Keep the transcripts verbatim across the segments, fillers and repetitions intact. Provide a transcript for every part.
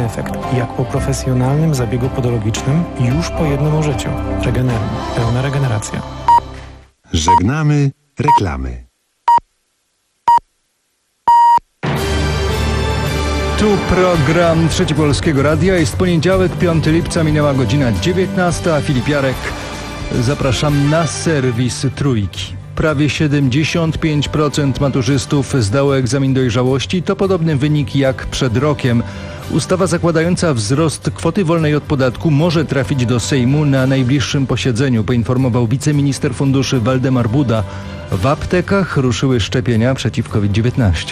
efekt, jak po profesjonalnym zabiegu podologicznym już po jednym użyciu. Regenerum. Pełna regeneracja. Żegnamy reklamy. Tu program Trzeci Polskiego Radia. Jest poniedziałek, piątego lipca, minęła godzina dziewiętnasta, a Filip Jarek. Zapraszam na serwis Trójki. Prawie siedemdziesiąt pięć procent maturzystów zdało egzamin dojrzałości. To podobny wynik jak przed rokiem. Ustawa zakładająca wzrost kwoty wolnej od podatku może trafić do Sejmu na najbliższym posiedzeniu, poinformował wiceminister funduszy Waldemar Buda. W aptekach ruszyły szczepienia przeciw kowid dziewiętnaście.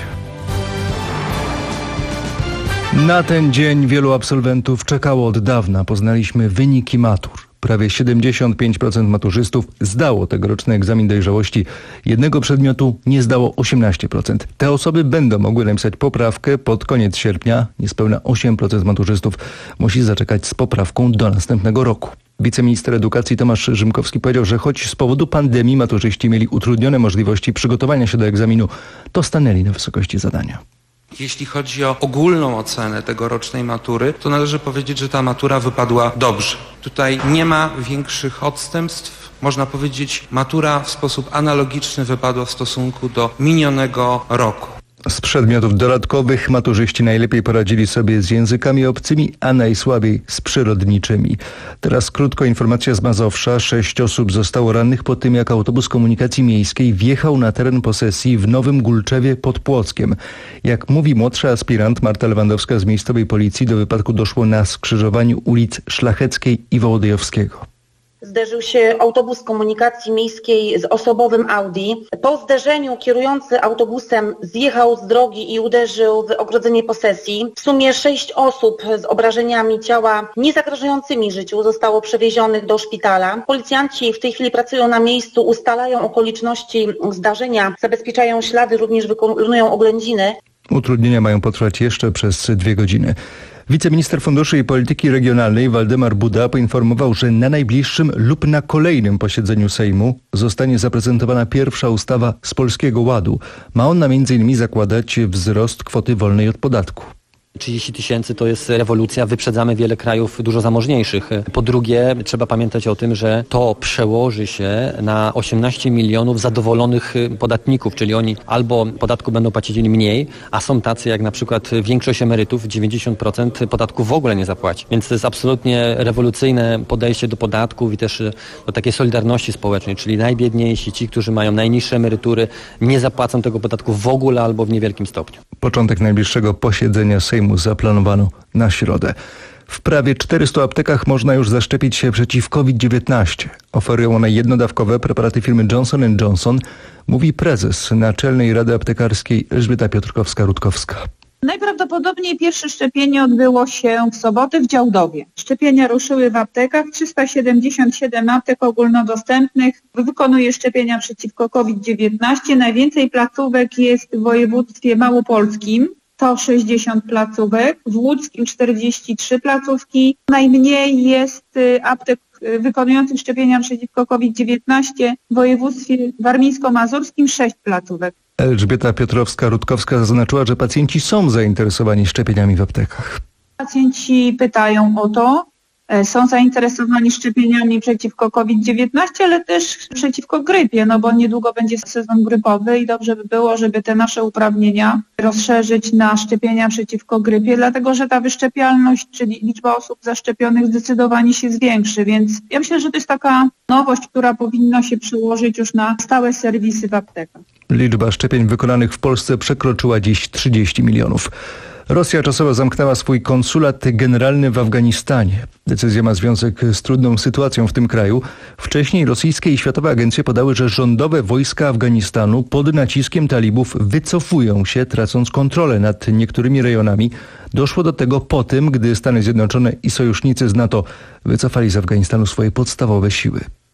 Na ten dzień wielu absolwentów czekało od dawna. Poznaliśmy wyniki matur. Prawie siedemdziesiąt pięć procent maturzystów zdało tegoroczny egzamin dojrzałości. Jednego przedmiotu nie zdało osiemnaście procent. Te osoby będą mogły napisać poprawkę pod koniec sierpnia. Niespełna osiem procent maturzystów musi zaczekać z poprawką do następnego roku. Wiceminister edukacji Tomasz Rzymkowski powiedział, że choć z powodu pandemii maturzyści mieli utrudnione możliwości przygotowania się do egzaminu, to stanęli na wysokości zadania. Jeśli chodzi o ogólną ocenę tegorocznej matury, to należy powiedzieć, że ta matura wypadła dobrze. Tutaj nie ma większych odstępstw. Można powiedzieć, matura w sposób analogiczny wypadła w stosunku do minionego roku. Z przedmiotów dodatkowych maturzyści najlepiej poradzili sobie z językami obcymi, a najsłabiej z przyrodniczymi. Teraz krótko informacja z Mazowsza. Sześć osób zostało rannych po tym, jak autobus komunikacji miejskiej wjechał na teren posesji w Nowym Gulczewie pod Płockiem. Jak mówi młodsza aspirant Marta Lewandowska z miejscowej policji, do wypadku doszło na skrzyżowaniu ulic Szlacheckiej i Wołodyjowskiego. Zderzył się autobus komunikacji miejskiej z osobowym Audi. Po zderzeniu kierujący autobusem zjechał z drogi i uderzył w ogrodzenie posesji. W sumie sześć osób z obrażeniami ciała niezagrażającymi życiu zostało przewiezionych do szpitala. Policjanci w tej chwili pracują na miejscu, ustalają okoliczności zdarzenia, zabezpieczają ślady, również wykonują oględziny. Utrudnienia mają potrwać jeszcze przez dwie godziny. Wiceminister Funduszy i Polityki Regionalnej Waldemar Buda poinformował, że na najbliższym lub na kolejnym posiedzeniu Sejmu zostanie zaprezentowana pierwsza ustawa z Polskiego Ładu. Ma ona między innymi zakładać wzrost kwoty wolnej od podatku. trzydzieści tysięcy to jest rewolucja, wyprzedzamy wiele krajów dużo zamożniejszych. Po drugie, trzeba pamiętać o tym, że to przełoży się na osiemnaście milionów zadowolonych podatników, czyli oni albo podatku będą płacili mniej, a są tacy jak na przykład większość emerytów, dziewięćdziesiąt procent podatku w ogóle nie zapłaci. Więc to jest absolutnie rewolucyjne podejście do podatków i też do takiej solidarności społecznej, czyli najbiedniejsi, ci, którzy mają najniższe emerytury, nie zapłacą tego podatku w ogóle albo w niewielkim stopniu. Początek najbliższego posiedzenia Sejmu zaplanowano na środę. W prawie czterystu aptekach można już zaszczepić się przeciw kowid dziewiętnaście. Oferują one jednodawkowe preparaty firmy Johnson and Johnson, mówi prezes Naczelnej Rady Aptekarskiej Elżbieta Piotrkowska-Rutkowska. Najprawdopodobniej pierwsze szczepienie odbyło się w sobotę w Działdowie. Szczepienia ruszyły w aptekach. trzysta siedemdziesiąt siedem aptek ogólnodostępnych wykonuje szczepienia przeciwko kowid dziewiętnaście. Najwięcej placówek jest w województwie małopolskim. To sześćdziesiąt placówek, w łódzkim czterdzieści trzy placówki. Najmniej jest aptek wykonujących szczepienia przeciwko kowid dziewiętnaście w województwie warmińsko-mazurskim sześć placówek. Elżbieta Piotrowska-Rutkowska zaznaczyła, że pacjenci są zainteresowani szczepieniami w aptekach. Pacjenci pytają o to, są zainteresowani szczepieniami przeciwko kowid dziewiętnaście, ale też przeciwko grypie, no bo niedługo będzie sezon grypowy i dobrze by było, żeby te nasze uprawnienia rozszerzyć na szczepienia przeciwko grypie, dlatego że ta wyszczepialność, czyli liczba osób zaszczepionych zdecydowanie się zwiększy, więc ja myślę, że to jest taka nowość, która powinna się przełożyć już na stałe serwisy w aptekach. Liczba szczepień wykonanych w Polsce przekroczyła dziś trzydzieści milionów. Rosja czasowo zamknęła swój konsulat generalny w Afganistanie. Decyzja ma związek z trudną sytuacją w tym kraju. Wcześniej rosyjskie i światowe agencje podały, że rządowe wojska Afganistanu pod naciskiem talibów wycofują się, tracąc kontrolę nad niektórymi rejonami. Doszło do tego po tym, gdy Stany Zjednoczone i sojusznicy z NATO wycofali z Afganistanu swoje podstawowe siły.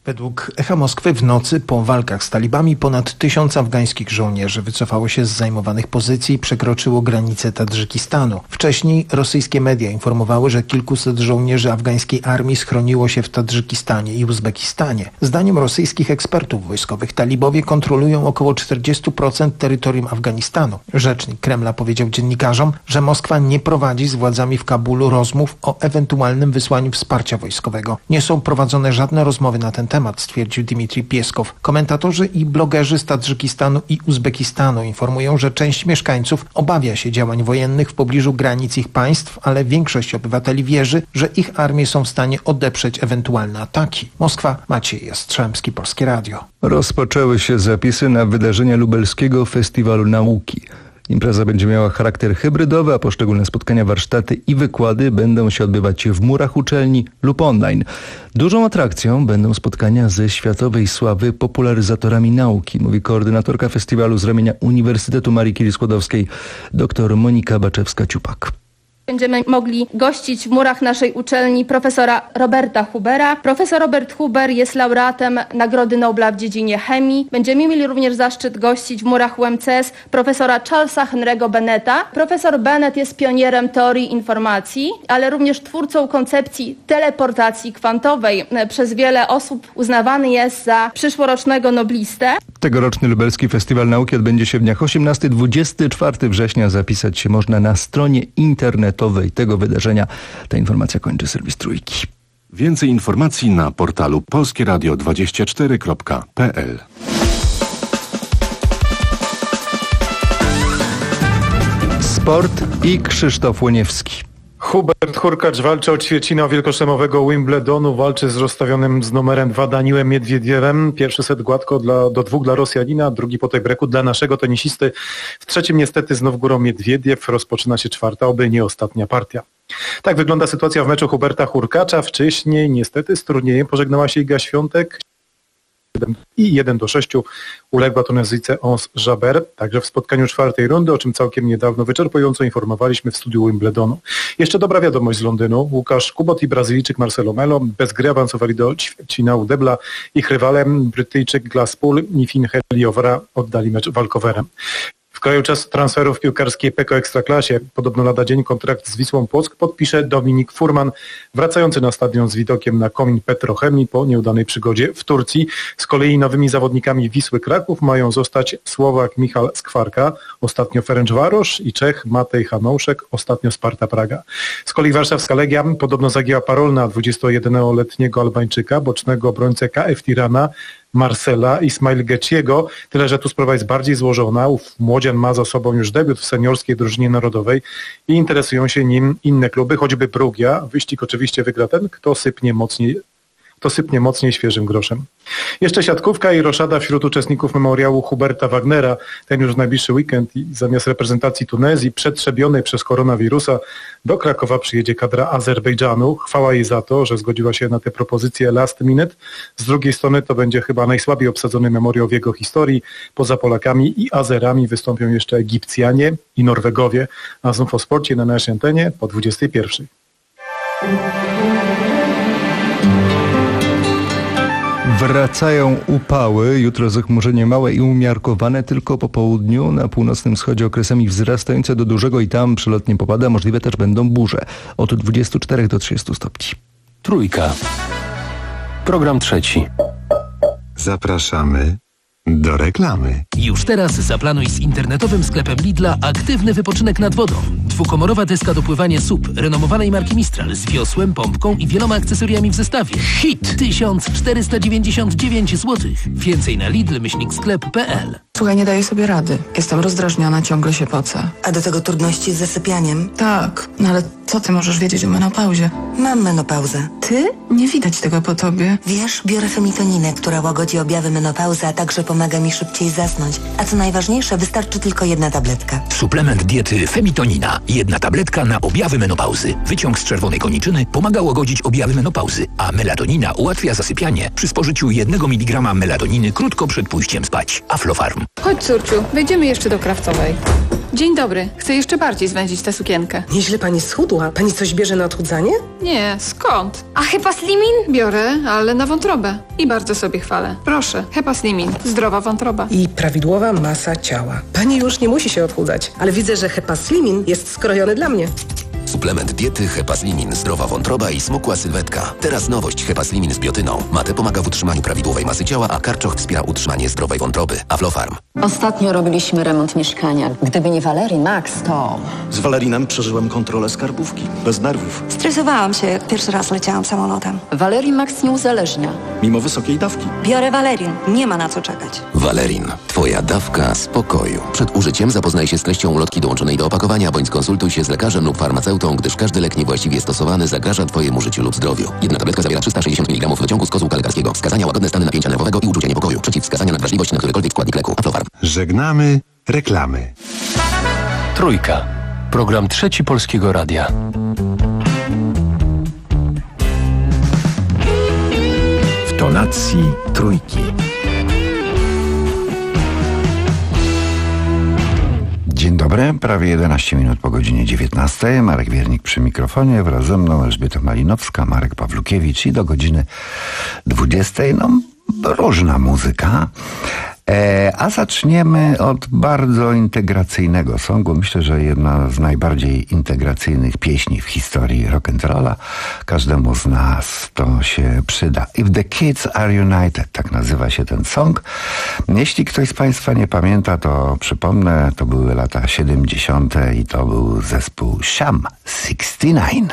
Według Echa Moskwy w nocy po walkach z talibami ponad tysiąc afgańskich żołnierzy wycofało się z zajmowanych pozycji i przekroczyło granicę Tadżykistanu. Wcześniej rosyjskie media informowały, że kilkuset żołnierzy afgańskiej armii schroniło się w Tadżykistanie i Uzbekistanie. Zdaniem rosyjskich ekspertów wojskowych talibowie kontrolują około czterdzieści procent terytorium Afganistanu. Rzecznik Kremla powiedział dziennikarzom, że Moskwa nie prowadzi z władzami w Kabulu rozmów o ewentualnym wysłaniu wsparcia wojskowego. Nie są prowadzone żadne rozmowy na ten temat. temat, stwierdził Dmitrij Pieskow. Komentatorzy i blogerzy z Tadżykistanu i Uzbekistanu informują, że część mieszkańców obawia się działań wojennych w pobliżu granic ich państw, ale większość obywateli wierzy, że ich armie są w stanie odeprzeć ewentualne ataki. Moskwa, Maciej Jastrzębski, Polskie Radio. Rozpoczęły się zapisy na wydarzenia Lubelskiego Festiwalu Nauki. Impreza będzie miała charakter hybrydowy, a poszczególne spotkania, warsztaty i wykłady będą się odbywać w murach uczelni lub online. Dużą atrakcją będą spotkania ze światowej sławy popularyzatorami nauki, mówi koordynatorka festiwalu z ramienia Uniwersytetu Marii Curie-Skłodowskiej dr Monika Baczewska-Ciupak. Będziemy mogli gościć w murach naszej uczelni profesora Roberta Hubera. Profesor Robert Huber jest laureatem Nagrody Nobla w dziedzinie chemii. Będziemy mieli również zaszczyt gościć w murach U M C S profesora Charlesa Henry'ego Bennetta. Profesor Bennett jest pionierem teorii informacji, ale również twórcą koncepcji teleportacji kwantowej. Przez wiele osób uznawany jest za przyszłorocznego noblistę. Tegoroczny Lubelski Festiwal Nauki odbędzie się w dniach osiemnastego do dwudziestego czwartego września. Zapisać się można na stronie internetowej tego wydarzenia. Ta informacja kończy serwis Trójki. Więcej informacji na portalu polskie radio dwadzieścia cztery kropka p l. Sport i Krzysztof Łoniewski. Hubert Hurkacz walczy o ćwierćfinał wielkoszlemowego Wimbledonu, walczy z rozstawionym z numerem dwa Daniłem Miedwiediewem. Pierwszy set gładko dla, do dwóch dla Rosjanina, drugi po tiebreaku dla naszego tenisisty. W trzecim niestety znów górą Miedwiediew. Rozpoczyna się czwarta, oby nie ostatnia partia. Tak wygląda sytuacja w meczu Huberta Hurkacza. Wcześniej niestety z turniejem pożegnała się Iga Świątek. I jeden do sześciu uległa Tunezyjce Ons Jabeur, także w spotkaniu czwartej rundy, o czym całkiem niedawno wyczerpująco informowaliśmy w studiu Wimbledonu. Jeszcze dobra wiadomość z Londynu. Łukasz Kubot i Brazylijczyk Marcelo Melo bez gry awansowali do ćwierćfinału debla. Ich rywalem Brytyjczyk Glasspool i Finn Heliovara oddali mecz walkowerem. W kraju czas transferów piłkarskiej P K O Ekstraklasie. Podobno lada dzień kontrakt z Wisłą Płock podpisze Dominik Furman, wracający na stadion z widokiem na komin Petrochemii po nieudanej przygodzie w Turcji. Z kolei nowymi zawodnikami Wisły Kraków mają zostać Słowak Michal Skwarka, ostatnio Ferencvaros, i Czech Matej Hanouszek, ostatnio Sparta Praga. Z kolei warszawska Legia podobno zagięła parol na dwudziestojednoletniego Albańczyka, bocznego obrońcę K F Tirana, Marcela Ismail Geciego, tyle że tu sprawa jest bardziej złożona. Ów młodzian ma za sobą już debiut w seniorskiej drużynie narodowej i interesują się nim inne kluby, choćby Brugia. Wyścig oczywiście wygra ten, kto sypnie mocniej, kto sypnie mocniej świeżym groszem. Jeszcze siatkówka i roszada wśród uczestników memoriału Huberta Wagnera. Ten już w najbliższy weekend i zamiast reprezentacji Tunezji przetrzebionej przez koronawirusa do Krakowa przyjedzie kadra Azerbejdżanu. Chwała jej za to, że zgodziła się na tę propozycję last minute. Z drugiej strony to będzie chyba najsłabiej obsadzony memoriał w jego historii. Poza Polakami i Azerami wystąpią jeszcze Egipcjanie i Norwegowie. A znów o sporcie na naszej antenie po dwudziestej pierwszej. Wracają upały. Jutro zachmurzenie małe i umiarkowane, tylko po południu. Na północnym wschodzie okresami wzrastające do dużego i tam przelotnie popada. Możliwe też będą burze. Od dwudziestu czterech do trzydziestu stopni. Trójka. Program trzeci. Zapraszamy do reklamy. Już teraz zaplanuj z internetowym sklepem Lidla aktywny wypoczynek nad wodą. Dwukomorowa deska do pływania S U P renomowanej marki Mistral z wiosłem, pompką i wieloma akcesoriami w zestawie. Hit! tysiąc czterysta dziewięćdziesiąt dziewięć złotych. Więcej na lidl myślnik sklep kropka p l. Słuchaj, nie daję sobie rady. Jestem rozdrażniona, ciągle się pocę. A do tego trudności z zasypianiem? Tak, no ale co ty możesz wiedzieć o menopauzie? Mam menopauzę. Ty? Nie widać tego po tobie. Wiesz, biorę femitoninę, która łagodzi objawy menopauzy, a także pomaga mi szybciej zasnąć. A co najważniejsze, wystarczy tylko jedna tabletka. Suplement diety Femitonina. Jedna tabletka na objawy menopauzy. Wyciąg z czerwonej koniczyny pomaga łagodzić objawy menopauzy, a melatonina ułatwia zasypianie przy spożyciu jednego miligrama melatoniny krótko przed pójściem spać. Aflofarm. Chodź, córciu, wejdziemy jeszcze do Krawcowej. Dzień dobry. Chcę jeszcze bardziej zwędzić tę sukienkę. Nieźle pani schudła. Pani coś bierze na odchudzanie? Nie, skąd? A Hepa Slimin? Biorę, ale na wątrobę. I bardzo sobie chwalę. Proszę, Hepa Slimin. Zdrowa wątroba. I prawidłowa masa ciała. Pani już nie musi się odchudzać, ale widzę, że Hepa Slimin jest skrojony dla mnie. Suplement diety Hepa Slimin, zdrowa wątroba i smukła sylwetka. Teraz nowość Hepa Slimin z biotyną. Mate pomaga w utrzymaniu prawidłowej masy ciała, a karczoch wspiera utrzymanie zdrowej wątroby. Aflofarm. Ostatnio robiliśmy remont mieszkania. Gdyby nie Valerii Max, to... Z Valerinem przeżyłem kontrolę skarbówki. Bez nerwów. Stresowałam się, jak pierwszy raz leciałam samolotem. Valerii Max nie uzależnia. Mimo wysokiej dawki. Biorę Valerin. Nie ma na co czekać. Valerin. Twoja dawka spokoju. Przed użyciem zapoznaj się z treścią ulotki dołączonej do opakowania, bądź skonsultuj się z lekarzem lub farmaceutą, gdyż każdy lek niewłaściwie stosowany zagraża Twojemu życiu lub zdrowiu. Jedna tabletka zawiera trzysta sześćdziesiąt miligramów dociągu z kozłka lekarskiego. Wskazania: łagodne stany napięcia nerwowego i uczucie niepokoju. Przeciwwskazania: nadwrażliwość na którykolwiek składnik leku. Aflofarm. Żegnamy reklamy. Trójka. Program Trzeci Polskiego Radia. W tonacji trójki. Dzień dobry, prawie jedenaście minut po godzinie dziewiętnastej. Marek Wiernik przy mikrofonie, wraz ze mną Elżbieta Malinowska, Marek Pawlukiewicz i do godziny dwudziestej, no różna muzyka. E, a zaczniemy od bardzo integracyjnego songu. Myślę, że jedna z najbardziej integracyjnych pieśni w historii rock'n'rolla. Każdemu z nas to się przyda. If the Kids Are United, tak nazywa się ten song. Jeśli ktoś z Państwa nie pamięta, to przypomnę, to były lata siedemdziesiąte i to był zespół Sham sześćdziesiąt dziewięć.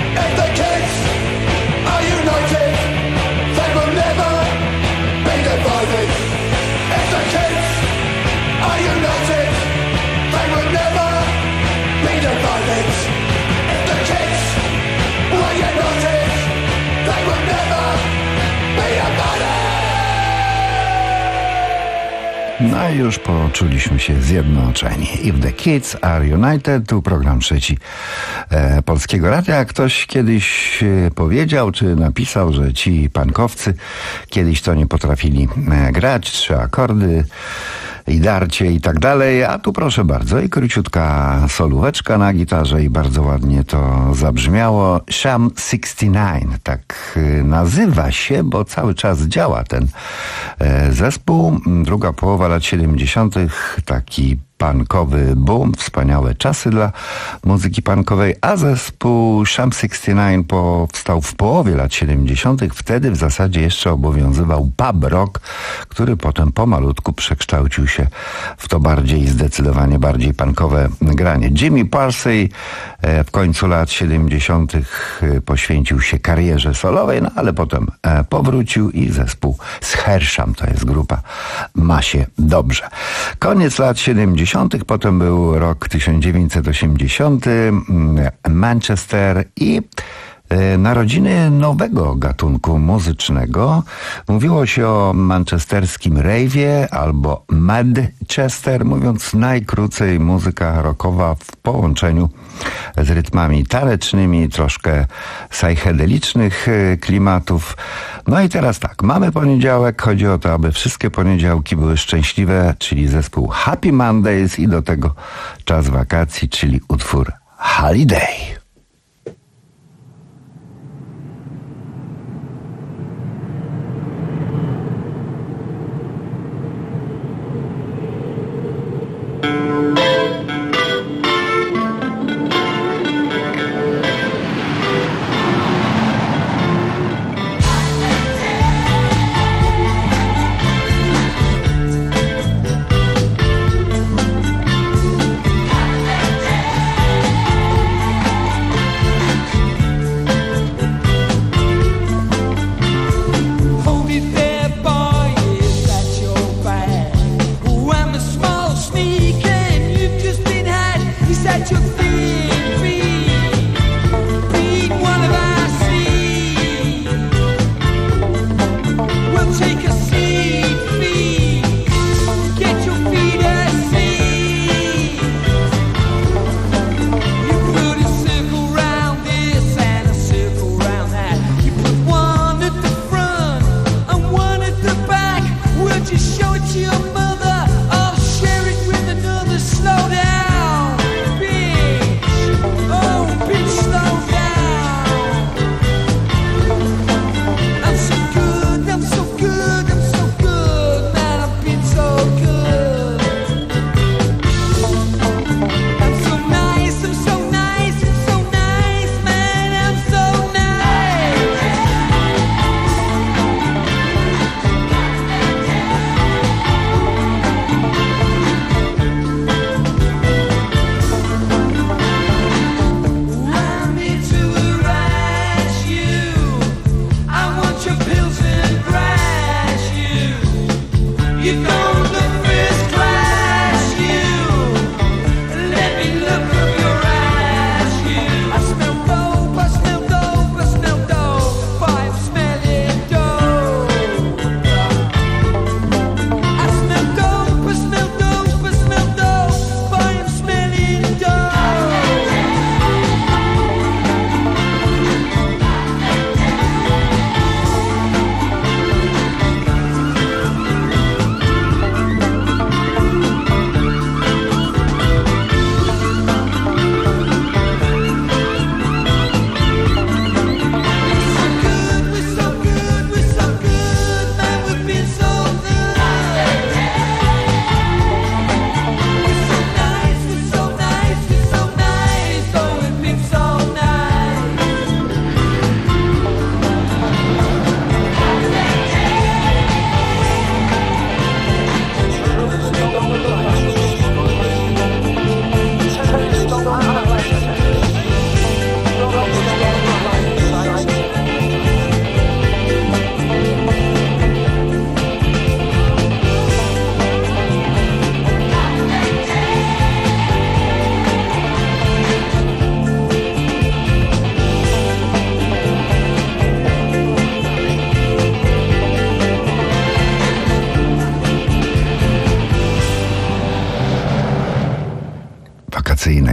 They will never be divided. No i już poczuliśmy się zjednoczeni. If the kids are united, tu program trzeci e, Polskiego Radia. Ktoś kiedyś e, powiedział, czy napisał, że ci pankowcy kiedyś to nie potrafili e, grać, trzy akordy i darcie i tak dalej, a tu proszę bardzo i króciutka solóweczka na gitarze i bardzo ładnie to zabrzmiało. Sham sześćdziesiąt dziewięć, tak nazywa się, bo cały czas działa ten e, zespół. Druga połowa lat siedemdziesiątych, taki punkowy boom, wspaniałe czasy dla muzyki punkowej, a zespół Sham sześćdziesiąt dziewięć powstał w połowie lat siedemdziesiątych. Wtedy w zasadzie jeszcze obowiązywał pub rock, który potem pomalutku przekształcił się w to bardziej, zdecydowanie bardziej punkowe granie. Jimmy Parsey w końcu lat siedemdziesiątych poświęcił się karierze solowej, no ale potem powrócił i zespół z Hersham, to jest grupa, ma się dobrze. Koniec lat siedemdziesiątych, potem był rok tysiąc dziewięćset osiemdziesiąty, Manchester i narodziny nowego gatunku muzycznego. Mówiło się o manchesterskim rave'ie albo Manchester, mówiąc najkrócej muzyka rockowa w połączeniu z rytmami tanecznymi, troszkę psychedelicznych klimatów. No i teraz tak, mamy poniedziałek, chodzi o to, aby wszystkie poniedziałki były szczęśliwe, czyli zespół Happy Mondays i do tego czas wakacji, czyli utwór Holiday.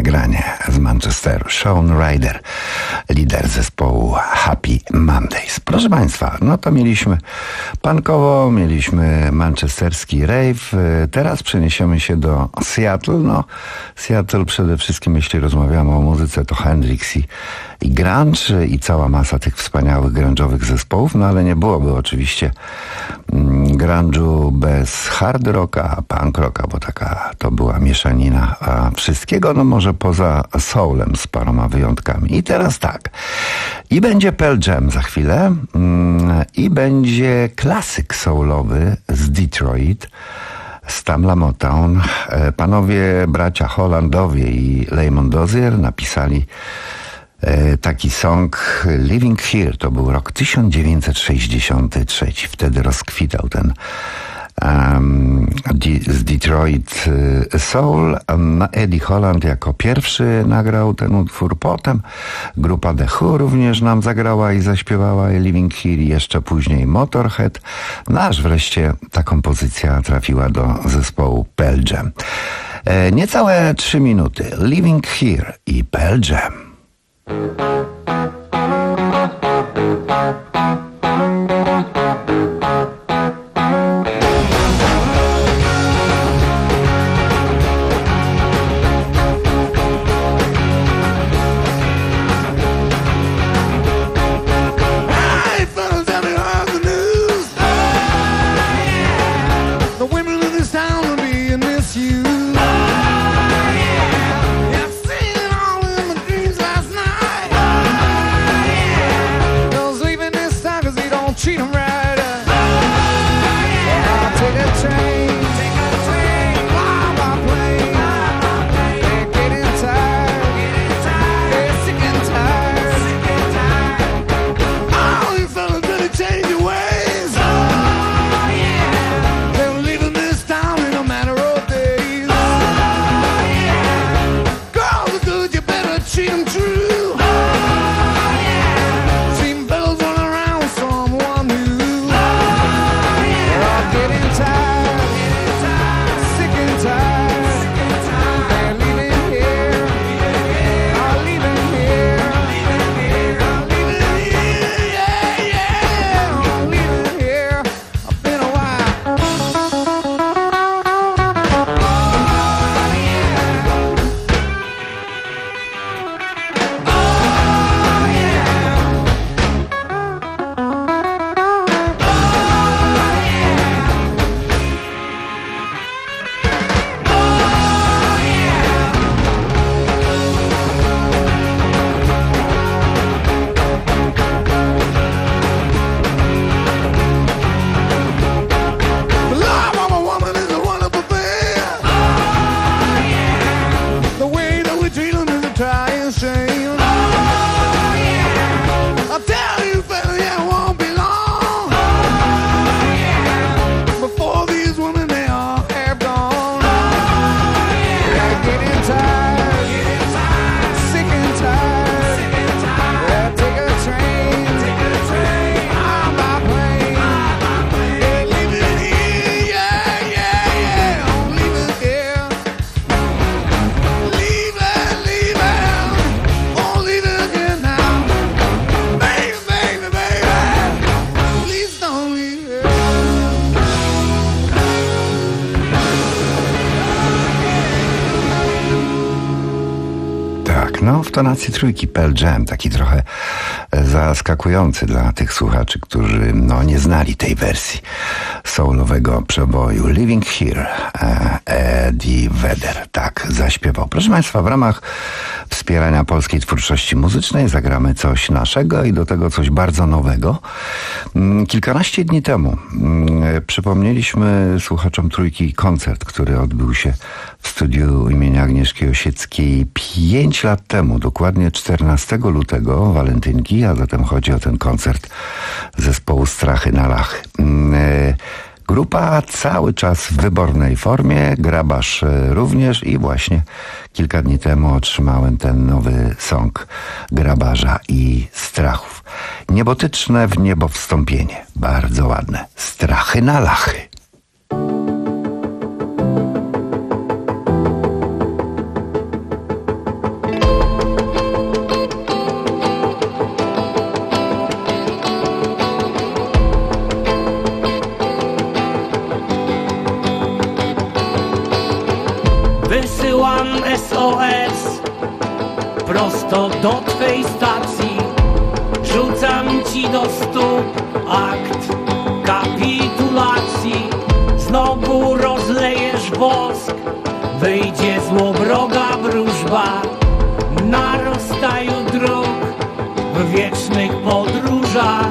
nagranie z Manchesteru. Shaun Ryder, lider zespołu Happy Mondays. Proszę Państwa, no to mieliśmy punkowo, mieliśmy manchesterski rave. Teraz przeniesiemy się do Seattle. No, Seattle przede wszystkim, jeśli rozmawiamy o muzyce, to Hendrix i, i grunge i cała masa tych wspaniałych grunge'owych zespołów, no ale nie byłoby oczywiście mm, grunge'u bez hard rocka, punk rocka, bo taka to była mieszanina a wszystkiego, no może poza soulem z paroma wyjątkami. I teraz tak, i będzie Pearl Jam za chwilę, mm, i będzie klasyk soulowy z Detroit, z Tamla Motown. Panowie bracia Hollandowie i Lamont Dozier napisali taki song Living Here. To był rok tysiąc dziewięćset sześćdziesiąty trzeci. Wtedy rozkwitał ten um, z Detroit soul. Eddie Holland jako pierwszy nagrał ten utwór. Potem grupa The Who również nam zagrała i zaśpiewała Living Here. Jeszcze później Motorhead. No aż wreszcie ta kompozycja trafiła do zespołu Pearl Jam. E, niecałe trzy minuty. Living Here i Pearl Jam. No, w tonacji trójki Pearl Jam, taki trochę zaskakujący dla tych słuchaczy, którzy no, nie znali tej wersji soulowego przeboju. Living Here, Eddie Vedder tak zaśpiewał. Proszę Państwa, w ramach wspierania polskiej twórczości muzycznej zagramy coś naszego i do tego coś bardzo nowego. Kilkanaście dni temu przypomnieliśmy słuchaczom trójki koncert, który odbył się w studiu imienia Agnieszki Osieckiej pięć lat temu, dokładnie czternastego lutego, walentynki, a zatem chodzi o ten koncert zespołu Strachy na Lachy. Grupa cały czas w wybornej formie, Grabarz również i właśnie kilka dni temu otrzymałem ten nowy song Grabarza i Strachów. Niebotyczne w niebo wstąpienie, bardzo ładne. Strachy na Lachy. prosto do twej stacji. Rzucam ci do stóp akt kapitulacji. Znowu rozlejesz wosk, wyjdzie złowroga wróżba. Na rozstaju dróg, w wiecznych podróżach.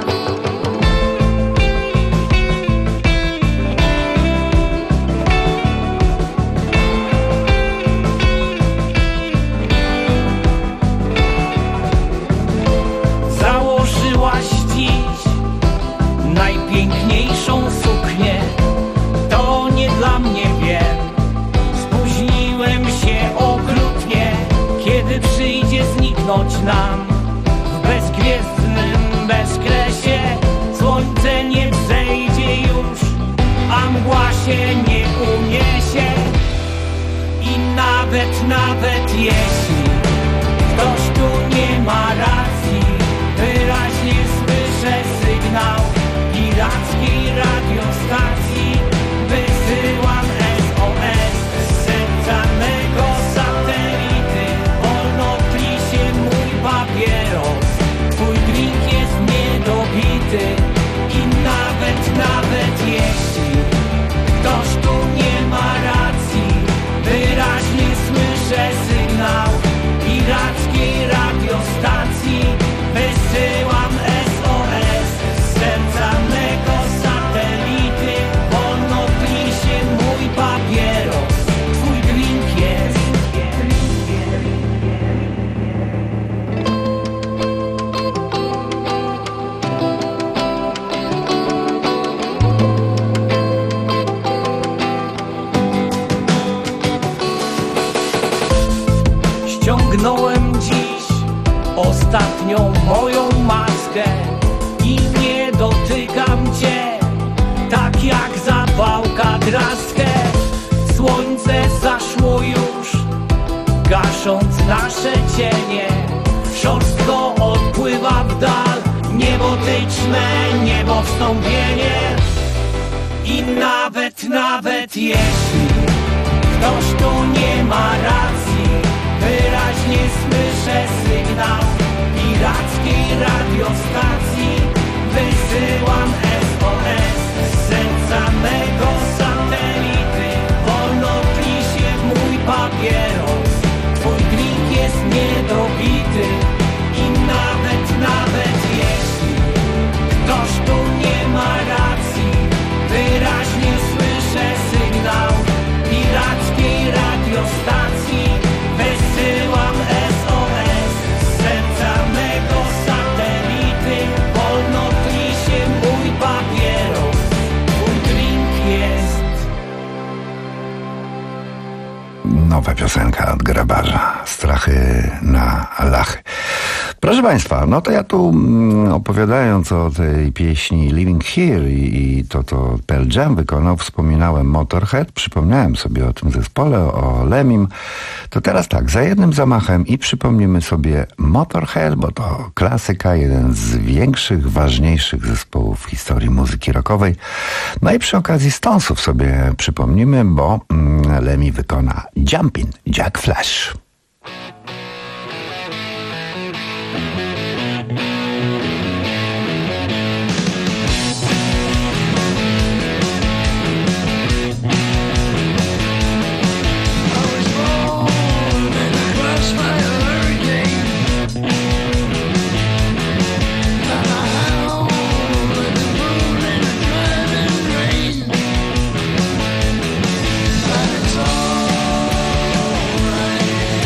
Założyłaś dziś najpiękniejszą suknię. To nie dla mnie, wiem. Spóźniłem się okrutnie. Kiedy przyjdzie zniknąć nam w bezgwiezdnym bezkresie, słońce nie wzejdzie już, a mgła się nie uniesie. I nawet, nawet jeśli ktoś tu nie ma racji, wyraźnie słyszę sygnał pirackiej radiostacji. Wysyłam S O S z serca mego satelity. Wolno tli się mój papieros, twój drink jest niedobity. I nawet, nawet jeśli ktoś tu nie ma racji, wyraźnie słyszę sygnał pirackiej radiostacji. Wysyłam S O S z serca mego satelity. Wolno tli się mój papieros, twój drink jest. Ściągnąłem dziś ostatnią moją maskę i nie dotykam cię, tak jak zapałka draskę. Słońce zaszło już, gasząc nasze cienie. Szorstko odpływa w dal niebotyczne niebo wstąpienie. I nawet, nawet jeśli ktoś tu nie ma racji, wyraźnie słyszę sygnał pirackiej radiostacji. Wysyłam S O S z serca mego satelity. Wolno tli się mój papieros, twój drink jest niedobity. I nawet, nawet jeśli ktoś tu nie ma racji, wyraźnie słyszę sygnał pirackiej radiostacji. Wysyłam S O S z serca mego satelity. Wolno tli się mój papieros, twój drink jest. Nowa piosenka od Grabarza. Strachy na lachy. Proszę Państwa, no to ja tu mm, opowiadając o tej pieśni Living Here i, i to, to Pearl Jam wykonał, wspominałem Motorhead, przypomniałem sobie o tym zespole, o Lemim. To teraz tak, za jednym zamachem i przypomnimy sobie Motorhead, bo to klasyka, jeden z większych, ważniejszych zespołów w historii muzyki rockowej. No i przy okazji Stonesów sobie przypomnimy, bo mm, Lemmy wykona Jumpin' Jack Flash. But it's alright.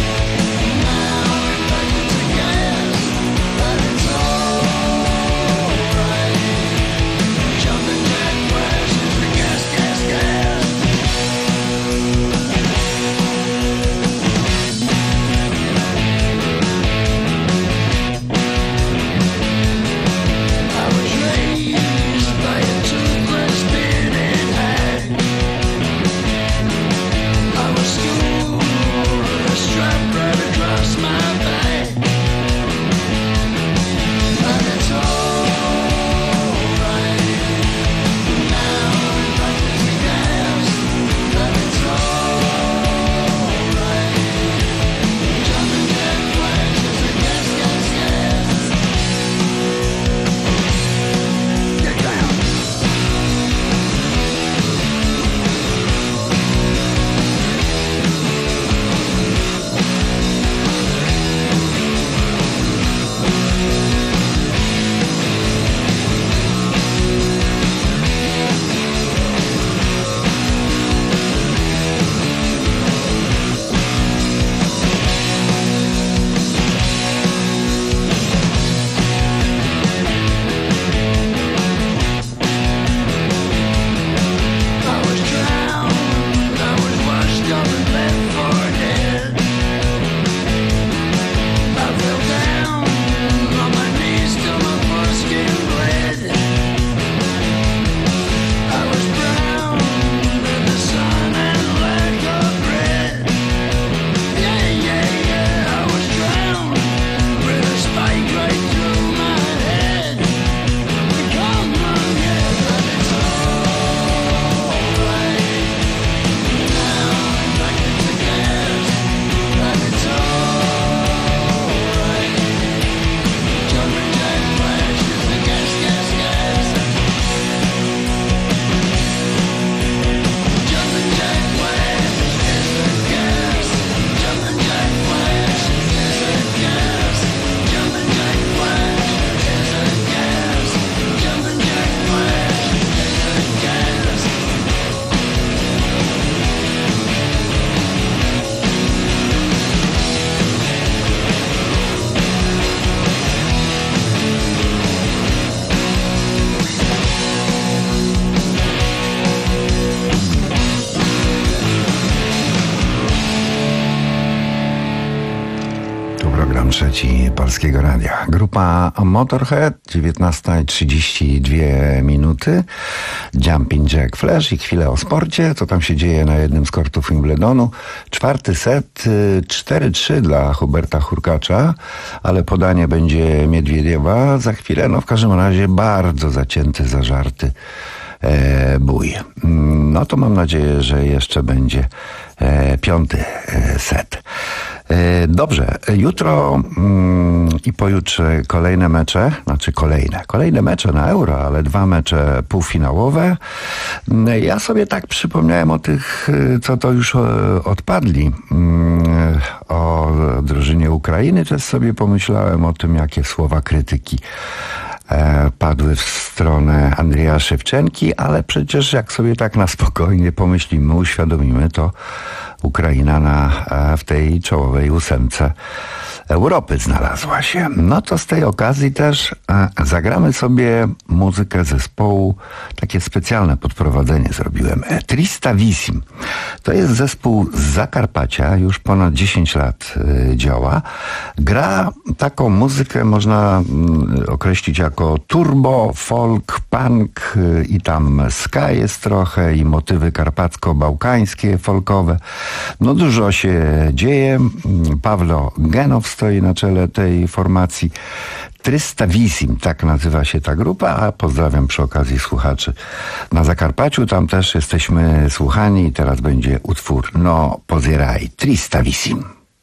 gości Polskiego Radia. Grupa Motorhead, dziewiętnasta i trzydzieści dwie minuty. Jumping Jack Flash i chwilę o sporcie. Co tam się dzieje na jednym z kortów Wimbledonu. Czwarty set, cztery trzy dla Huberta Hurkacza, ale podanie będzie Miedwiediewa za chwilę. No w każdym razie bardzo zacięty, zażarty e, bój. No to mam nadzieję, że jeszcze będzie e, piąty e, set. Dobrze, jutro mm, i pojutrze kolejne mecze, znaczy kolejne, kolejne mecze na Euro, ale dwa mecze półfinałowe. Ja sobie tak przypomniałem o tych, co to już odpadli, mm, o drużynie Ukrainy, też sobie pomyślałem o tym, jakie słowa krytyki e, padły w stronę Andrzeja Szewczenki, ale przecież jak sobie tak na spokojnie pomyślimy, uświadomimy, to Ukraina na, w tej czołowej ósemce Europy znalazła się. No to z tej okazji też zagramy sobie muzykę zespołu, takie specjalne podprowadzenie zrobiłem. trzysta osiem. To jest zespół z Zakarpacia, już ponad dziesięć lat działa. Gra taką muzykę, można określić jako turbo, folk, punk i tam ska jest trochę i motywy karpacko-bałkańskie, folkowe. No dużo się dzieje. Pawlo Genow stoi na czele tej formacji. trzysta osiem, tak nazywa się ta grupa, a pozdrawiam przy okazji słuchaczy na Zakarpaciu. Tam też jesteśmy słuchani i teraz będzie utwór No pozieraj, trzysta osiem.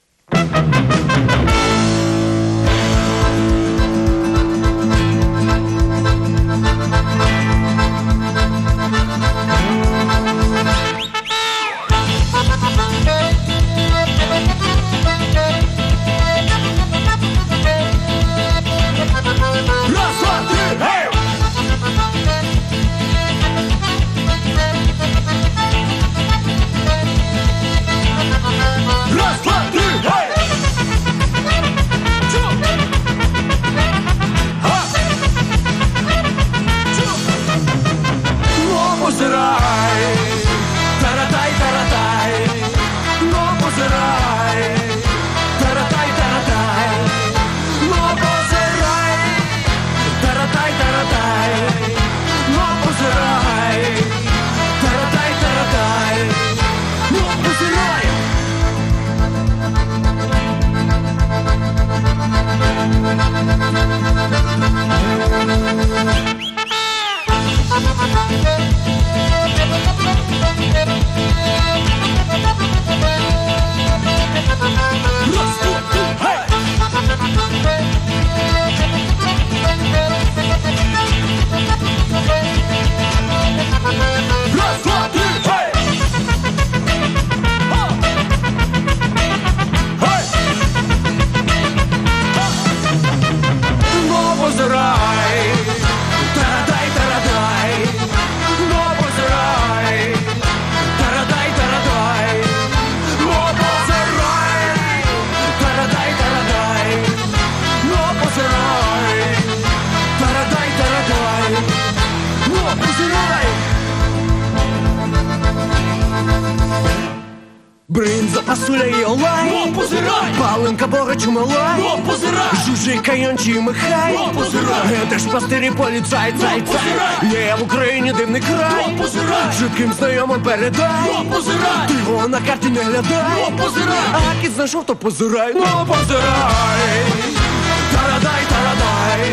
Бринза пасулеє лай, Ну, позирай! Паленка богачу малай, Ну, позирай! Жужика янчі михай, Ну, позирай! Це ж пастирі поліцай, цай, Ну, позирай! цай. Є в Україні дивний край, Ну, позирай! Швидким знайомим передай, Ну, позирай! Ти його на карті не глядай, Ну, позирай! А кіт знайшов, то позирай, ну позирай. Тарадай, тарадай,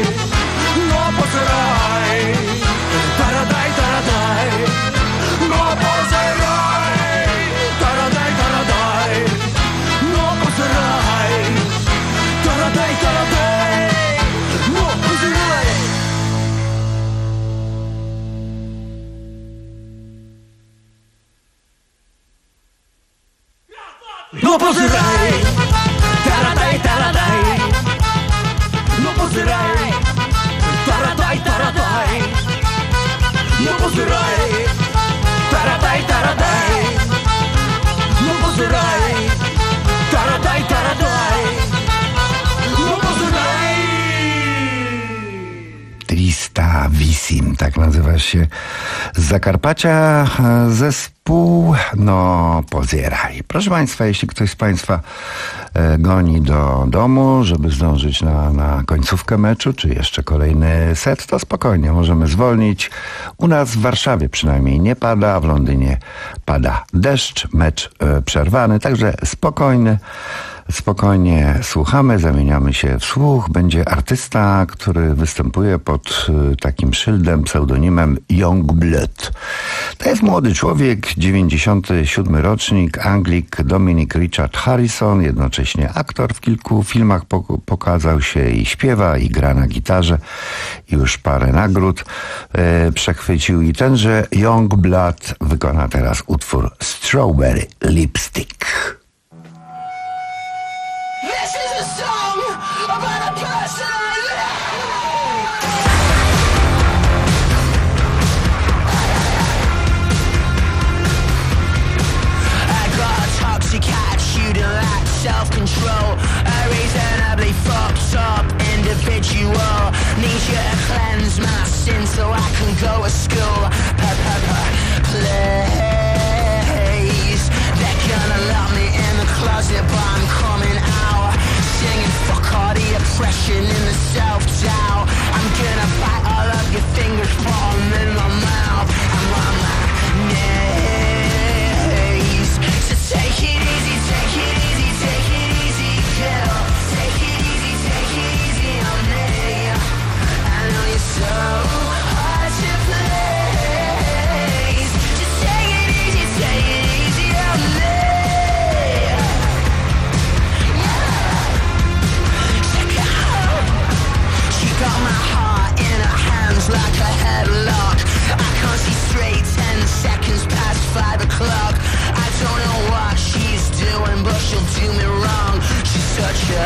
ну позирай. Тарадай, тарадай, ну позирай. Тарадай, тарадай, ну позирай. Тарадай, тарадай, ну позирай. Ну позирай. Тарадай, тарадай, ну позирай. Тарадай, тарадай, ну позирай. Тарадай, тарадай, ну позирай. Тарадай, тарадай, ну позирай. trzysta osiem, tak nazywa się z Zakarpacia zespół No pozieraj. Proszę Państwa, jeśli ktoś z Państwa e, goni do domu, żeby zdążyć na, na końcówkę meczu, czy jeszcze kolejny set, to spokojnie, możemy zwolnić. U nas w Warszawie przynajmniej nie pada, w Londynie pada deszcz, mecz e, przerwany, także spokojny. Spokojnie słuchamy, zamieniamy się w słuch. Będzie artysta, który występuje pod y, takim szyldem, pseudonimem Youngblood. To jest młody człowiek, dziewięćdziesiąty siódmy rocznik, Anglik Dominic Richard Harrison, jednocześnie aktor w kilku filmach pok- pokazał się i śpiewa, i gra na gitarze. Już parę nagród y, przechwycił i tenże Youngblood wykona teraz utwór Strawberry Lipstick. This is a song about a person I love. I got a toxic attitude and lack self-control. A reasonably fucked up individual. Need you to cleanse my sins so I can go to school. Please. They're gonna lock me in the closet, but I'm coming out. Singing fuck all the oppression and the self-doubt. I'm gonna bite all of your fingers, put them in my mouth. I'm on my knees. So take it easy, take it easy, take it easy, girl. Take it easy, take it easy on me. I know you're so hard to please. Just take it easy, take it easy on me. Got my heart in her hands like a headlock. I can't see straight, ten seconds past five o'clock. I don't know what she's doing, but she'll do me wrong. She's such a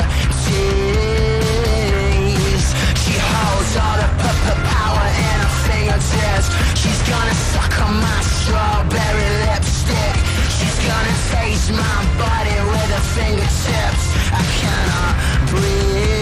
tease. She holds all the p- power in her fingertips. She's gonna suck on my strawberry lipstick. She's gonna taste my body with her fingertips. I cannot breathe.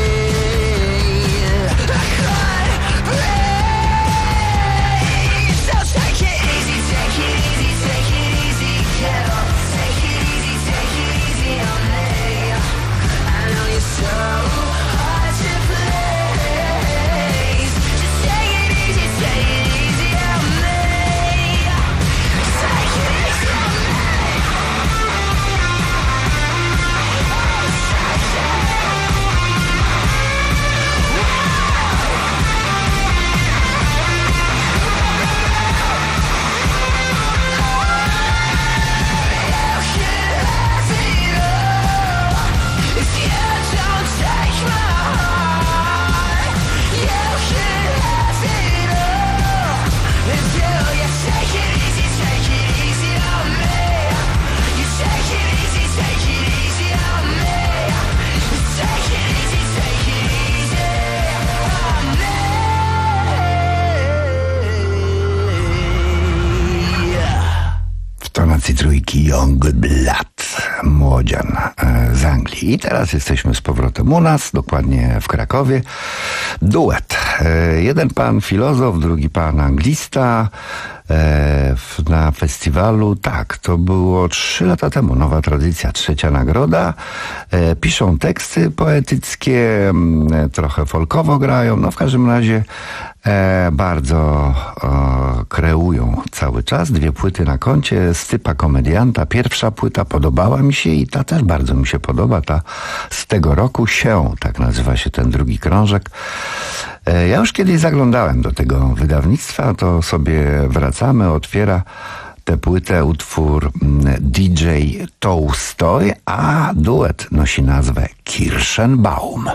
Trójki Youngblood, młodzian z Anglii. I teraz jesteśmy z powrotem u nas, dokładnie w Krakowie. Duet. Jeden pan filozof, drugi pan anglista. Na festiwalu, tak, to było trzy lata temu, nowa tradycja, trzecia nagroda. Piszą teksty poetyckie, trochę folkowo grają, no w każdym razie e, bardzo e, kreują cały czas. Dwie płyty na koncie, stypa komedianta. Pierwsza płyta podobała mi się i ta też bardzo mi się podoba, ta z tego roku, się, tak nazywa się ten drugi krążek. E, ja już kiedyś zaglądałem do tego wydawnictwa, to sobie wracamy, otwiera tę płytę utwór D J Tolstoj, a duet nosi nazwę Kirschenbaum.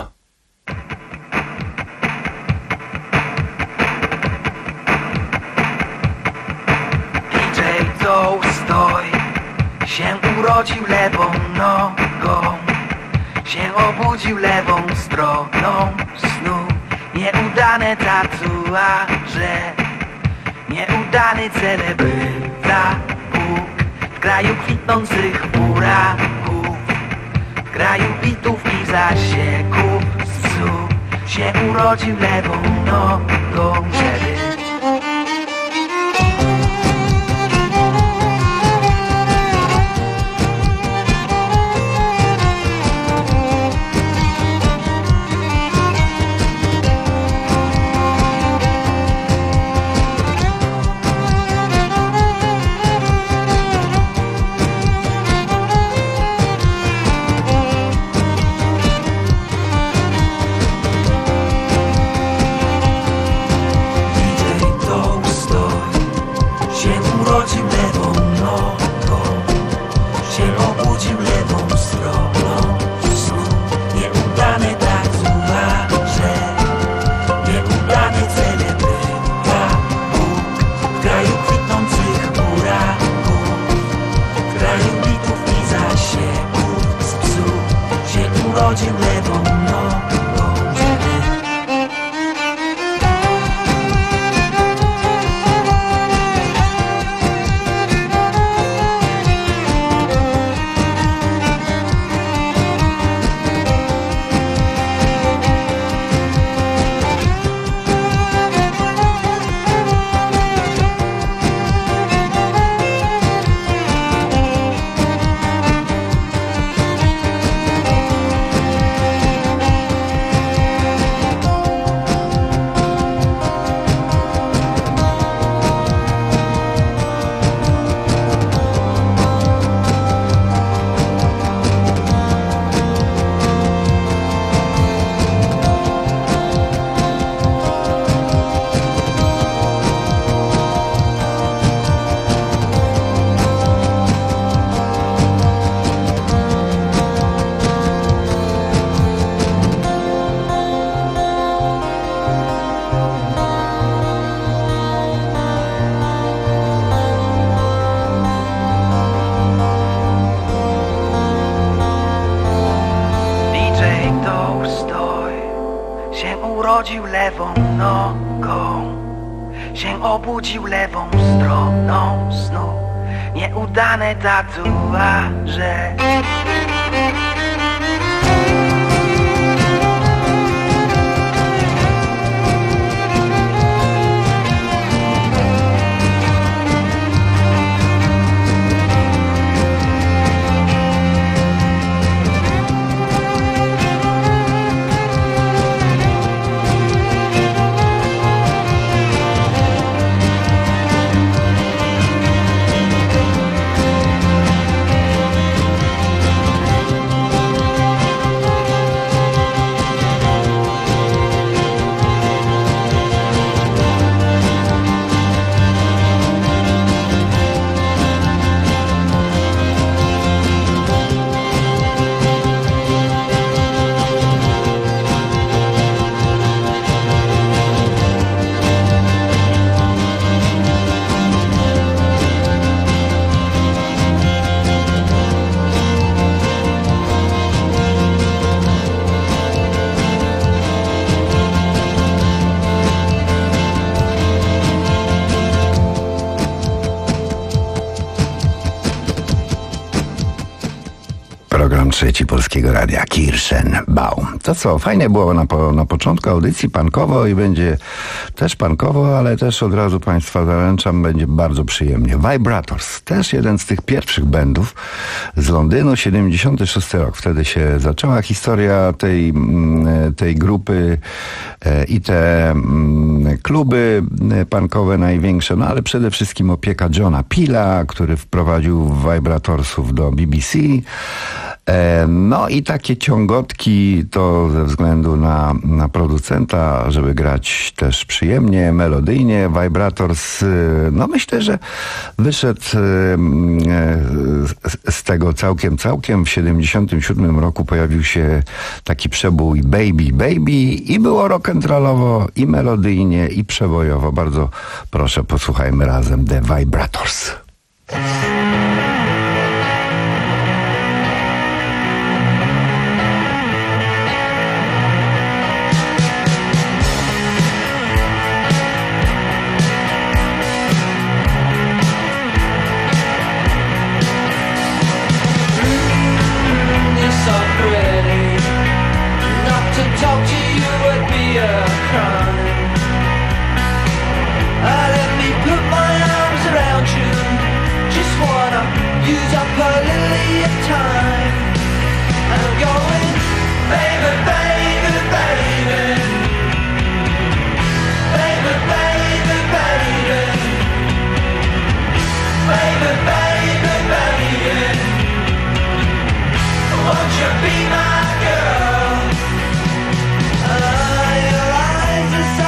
D J Tolstoj się urodził lewą nogą, się obudził lewą stroną snu. Nieudane tatuaże, nieudany celebryta, Bóg w kraju kwitnących buraków, w kraju bitów i zasieków psów się urodził lewą nogą, żeby się urodził lewą nogą, się obudził lewą stroną snu. Nieudane tatuaże. Program trzeci Polskiego Radia, Kirschenbaum. To co, fajnie było na, po, na początku audycji, punkowo i będzie też punkowo, ale też od razu Państwa zaręczam, będzie bardzo przyjemnie. Vibrators, też jeden z tych pierwszych bandów z Londynu, siedemdziesiąty szósty rok. Wtedy się zaczęła historia tej, tej grupy i te kluby punkowe największe, no ale przede wszystkim opieka Johna Peela, który wprowadził Vibratorsów do B B C. No i takie ciągotki to ze względu na, na producenta, żeby grać też przyjemnie, melodyjnie. Vibrators, no myślę, że wyszedł z tego całkiem, całkiem. W siedemdziesiątym siódmym roku pojawił się taki przebój Baby, Baby i było rock'n'rollowo, i melodyjnie, i przebojowo. Bardzo proszę, posłuchajmy razem The Vibrators. Won't you be my girl? Oh, your eyes are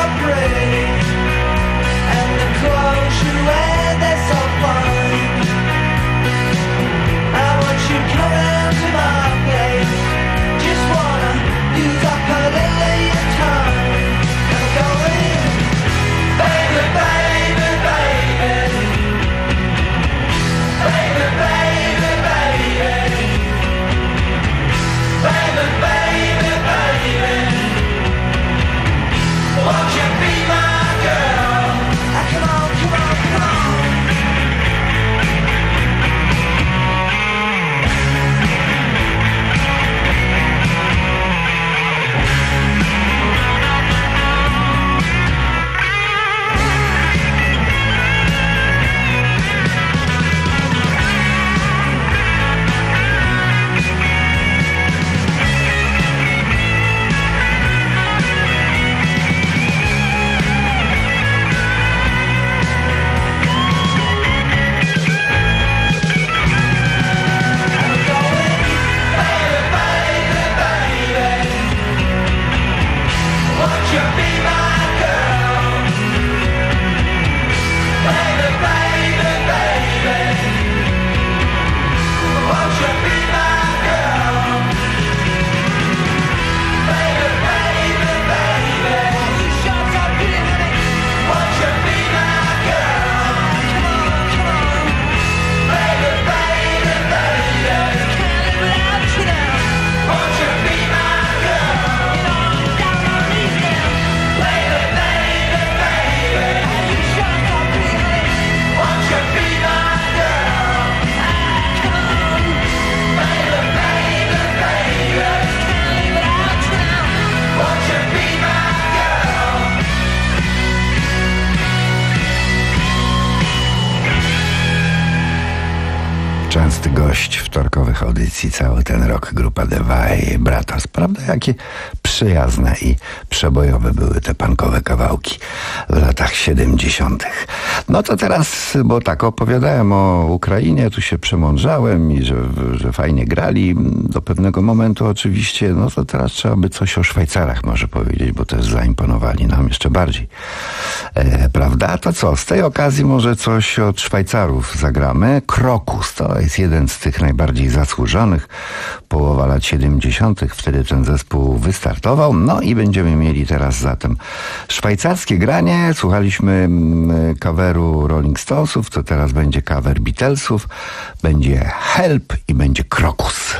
gość wtorkowych audycji cały ten rok, grupa Dewaj Bratas. Prawda, jakie przyjazne i przebojowe były te punkowe kawałki w latach siedemdziesiątych. No to teraz, bo tak opowiadałem o Ukrainie, tu się przemądrzałem i że, że fajnie grali do pewnego momentu oczywiście, no to teraz trzeba by coś o Szwajcarach może powiedzieć, bo też zaimponowali nam jeszcze bardziej. E, prawda? To co? Z tej okazji może coś od Szwajcarów zagramy. Krokus to jest jeden z tych najbardziej zasłużonych. Połowa lat siedemdziesiątych. Wtedy ten zespół wystartował. No i będziemy mieli teraz zatem szwajcarskie granie. Słuchaliśmy coveru Rolling Stonesów, to teraz będzie cover Beatlesów. Będzie Help i będzie Krokus.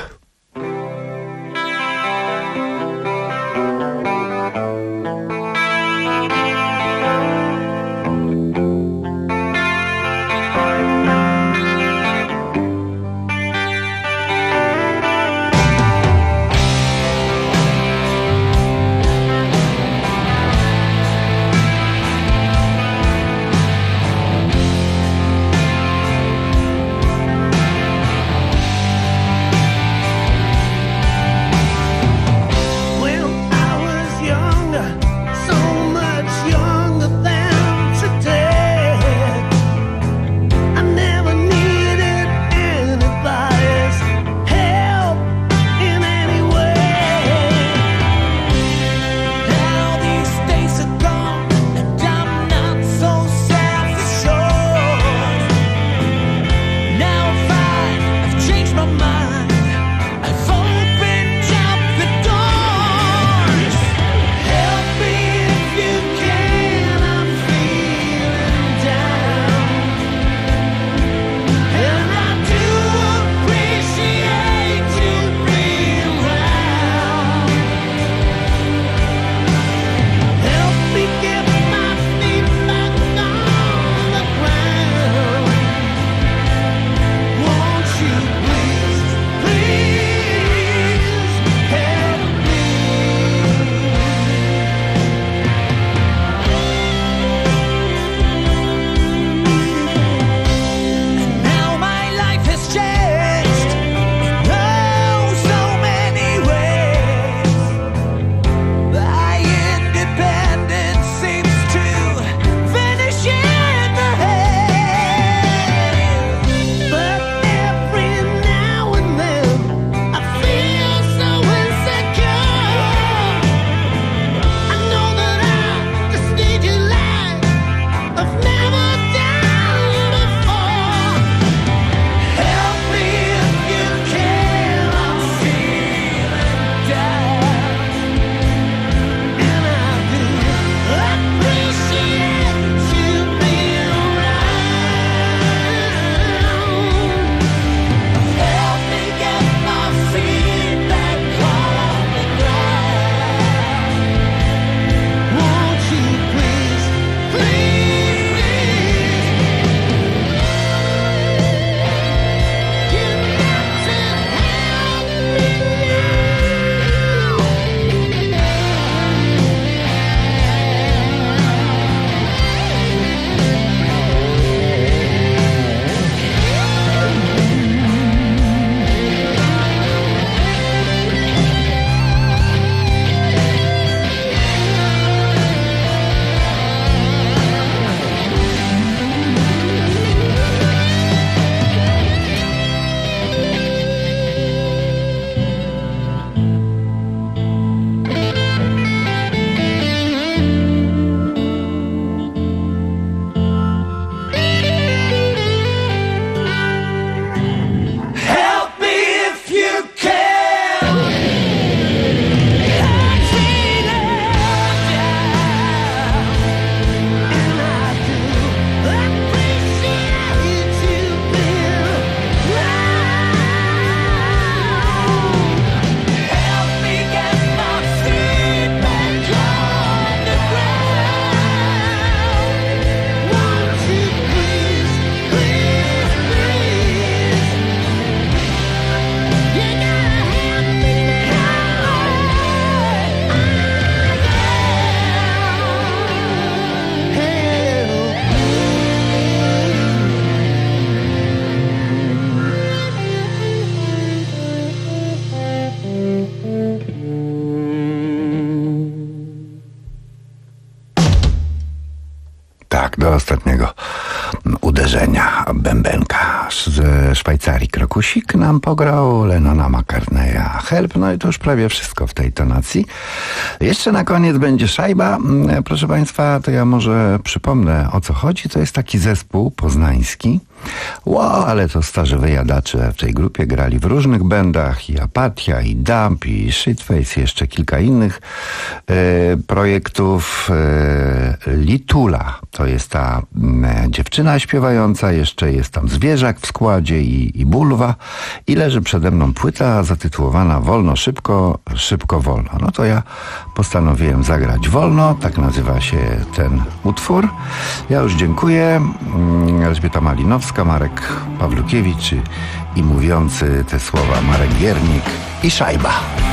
Tak, do ostatniego uderzenia bębenka. Z Szwajcarii Krokusik nam pograł, Lennona McCartneya Help, no i to już prawie wszystko w tej tonacji. Jeszcze na koniec będzie szajba. Proszę Państwa, to ja może przypomnę, o co chodzi. To jest taki zespół poznański. Wow, ale to starzy wyjadacze w tej grupie grali w różnych bandach, i Apatia, i Dump, i Shitface, jeszcze kilka innych e, projektów. E, Litula to jest ta e, dziewczyna śpiewająca, jeszcze jest tam Zwierzak w składzie i, i Bulwa, i leży przede mną płyta zatytułowana Wolno, szybko, szybko, wolno. No to ja postanowiłem zagrać wolno, tak nazywa się ten utwór. Ja już dziękuję. Elżbieta Malinowska, Marek Pawlukiewicz i, i mówiący te słowa Marek Wiernik i szajba.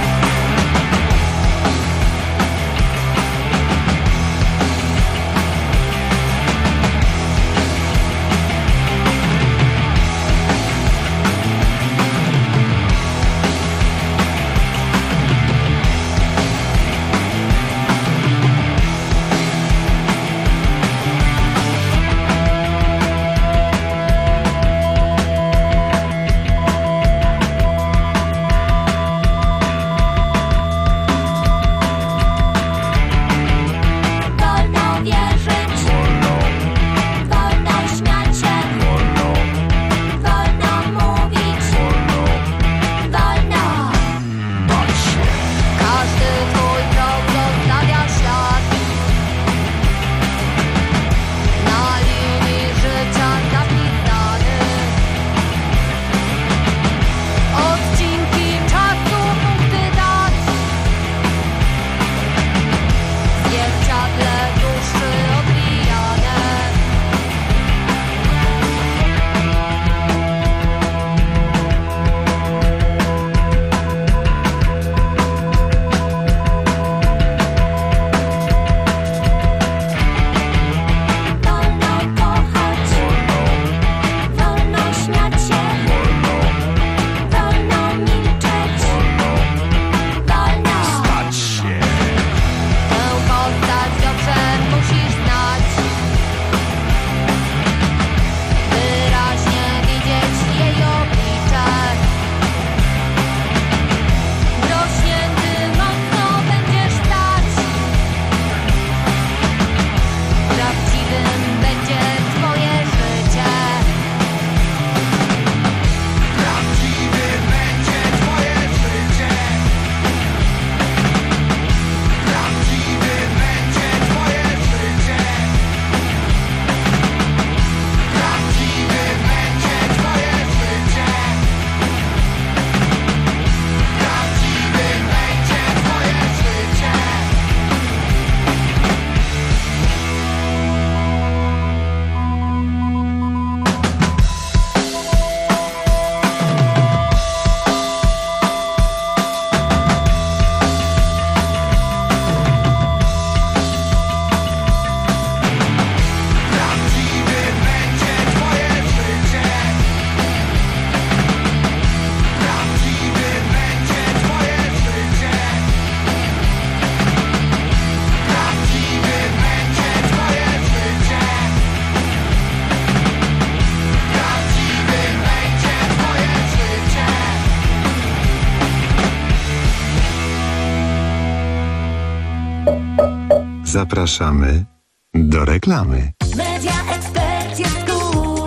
Zapraszamy do reklamy. Media Expert jest cool.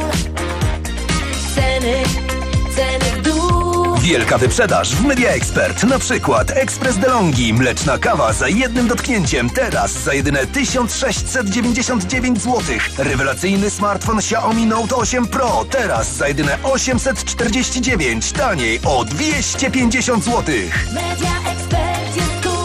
Ceny, ceny w dół. Wielka wyprzedaż w Media Expert. Na przykład Ekspres DeLonghi, mleczna kawa za jednym dotknięciem. Teraz za jedyne tysiąc sześćset dziewięćdziesiąt dziewięć złotych. Rewelacyjny smartfon Xiaomi Note osiem Pro. Teraz za jedyne osiemset czterdzieści dziewięć. Taniej o dwieście pięćdziesiąt złotych. Media Expert jest cool.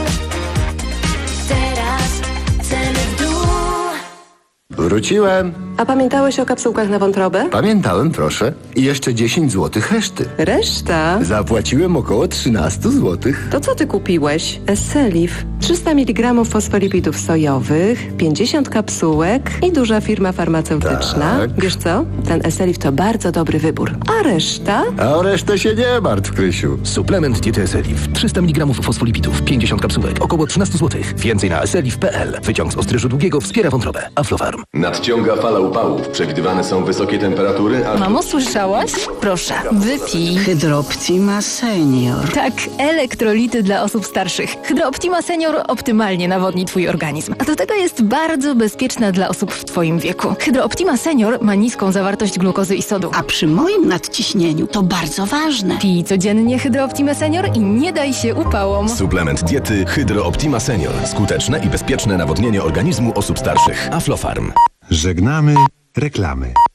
Teraz ceny w dół. Wróciłem. A pamiętałeś o kapsułkach na wątrobę? Pamiętałem, proszę. I jeszcze dziesięć złotych reszty. Reszta? Zapłaciłem około trzynaście złotych. To co ty kupiłeś? Esselif. trzysta miligramów fosfolipidów sojowych, pięćdziesiąt kapsułek i duża firma farmaceutyczna. Tak. Wiesz co? Ten Esselif to bardzo dobry wybór. A reszta? A o resztę się nie martw, Krysiu. Suplement diety Esselif. trzysta miligramów fosfolipidów, pięćdziesiąt kapsułek, około trzynaście złotych. Więcej na esselif kropka p l. Wyciąg z ostryżu długiego wspiera wątrobę. Aflofarm. Nadciąga fala upałów. Przewidywane są wysokie temperatury, a... Mamo, słyszałaś? Proszę, wypij. Hydrooptima Senior. Tak, elektrolity dla osób starszych. Hydrooptima Senior optymalnie nawodni twój organizm. A do tego jest bardzo bezpieczna dla osób w twoim wieku. Hydrooptima Senior ma niską zawartość glukozy i sodu. A przy moim nadciśnieniu to bardzo ważne. Pij codziennie Hydrooptima Senior i nie daj się upałom. Suplement diety Hydrooptima Senior. Skuteczne i bezpieczne nawodnienie organizmu osób starszych. Aflofarm. Żegnamy reklamy.